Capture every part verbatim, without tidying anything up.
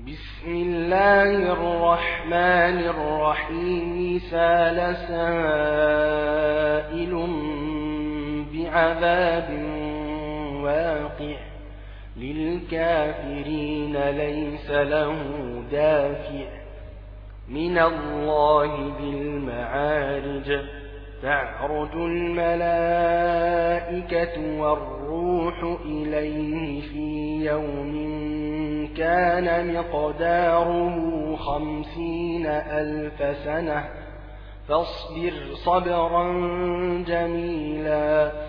بسم الله الرحمن الرحيم سأل سائل بعذاب واقع للكافرين ليس له دافع من الله ذي المعارج تعرج الملائكة والروح إليه في يوم كان مقداره خمسين ألف سنة فاصبر صبرا جميلا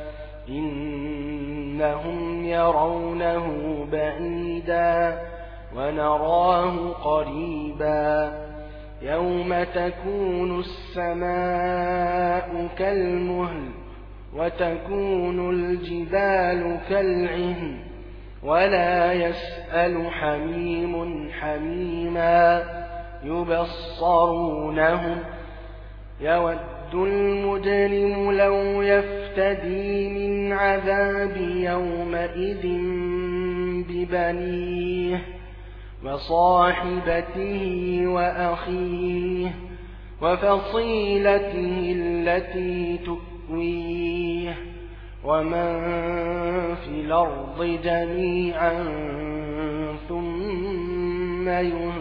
إنهم يرونه بعيدا ونراه قريبا يوم تكون السماء كالمهل وتكون الجبال كالعهن ولا يسأل حميم حميما يبصرونهم يود المجرم لو يفتدي من عذاب يومئذ ببنيه وصاحبته وأخيه وفصيلته التي تؤويه ومن في الأرض جميعا ثم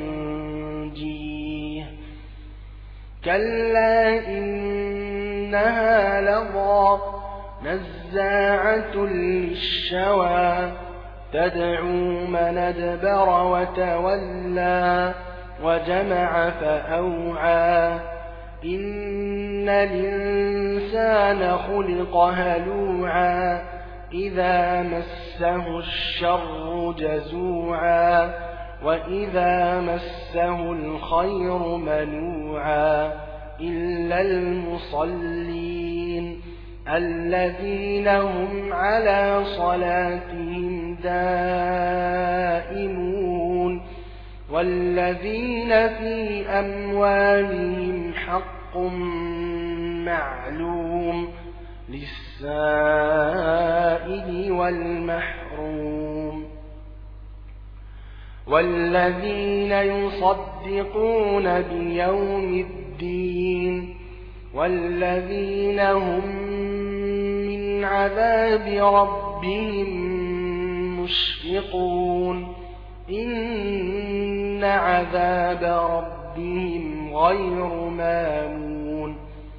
ينجيه كلا إنها لظى نزاعة للشوى تدعو من أدبر وتولى وجمع فأوعى إن الإنسان خلق هلوعا إذا مسه الشر جزوعا وإذا مسه الخير منوعا إلا المصلين الذين هم على صلاتهم دائمون والذين في أموالهم حق معلوم للسائل والمحروم والذين يصدقون بيوم الدين والذين هم من عذاب ربهم مشفقون إن عذاب ربهم غير مامون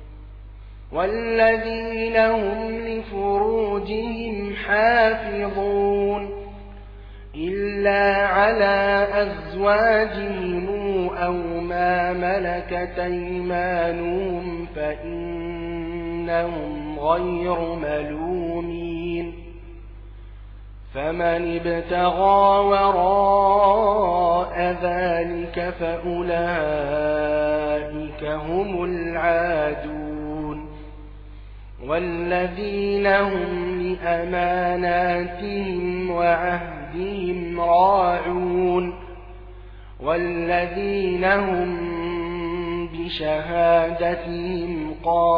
والذين هم لفروجهم حافظون إلا على أزواجهم أو ما ملكت أيمانهم فإنهم غير ملومين فمن ابتغى وراء ذلك فأولئك هم العادون والذين هم لأماناتهم وعهدهم راعون والذين هم بشهادتهم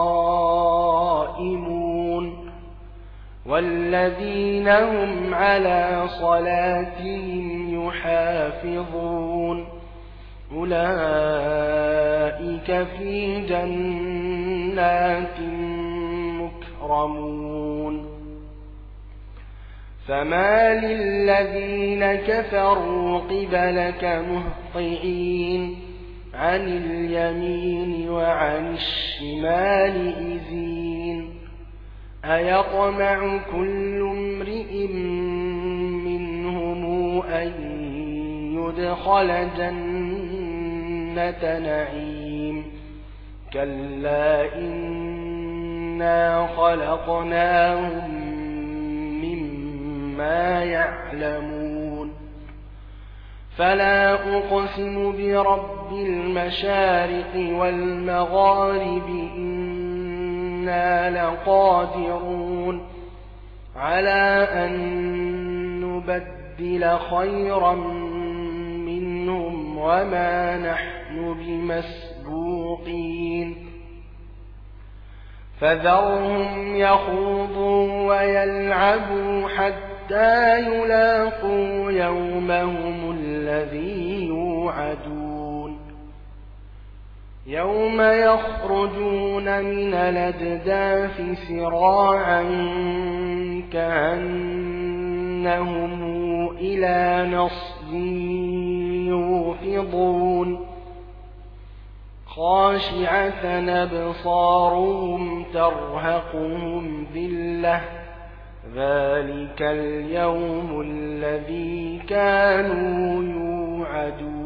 قائمون والذين هم على صلاتهم يحافظون أولئك في جنات مكرمون فما للذين كفروا قبلك مهطعين عن اليمين وعن الشمال إذين أيطمع كل امرئ منهم أن يدخل جنة نعيم كلا إنا خلقناهم مما يعلمون فلا أقسم برب المشارق والمغارب إنا لقادرون على أن نبدل خيرا منهم وما نحن بمسبوقين فذرهم يخوضوا ويلعبوا حتى يلاقوا يومهم الذي يوعدون يوعدون يوم يخرجون من الأجداث سراعا كأنهم إلى نصب يوفضون خاشعة أبصارهم ترهقهم ذلة ذلك اليوم الذي كانوا يوعدون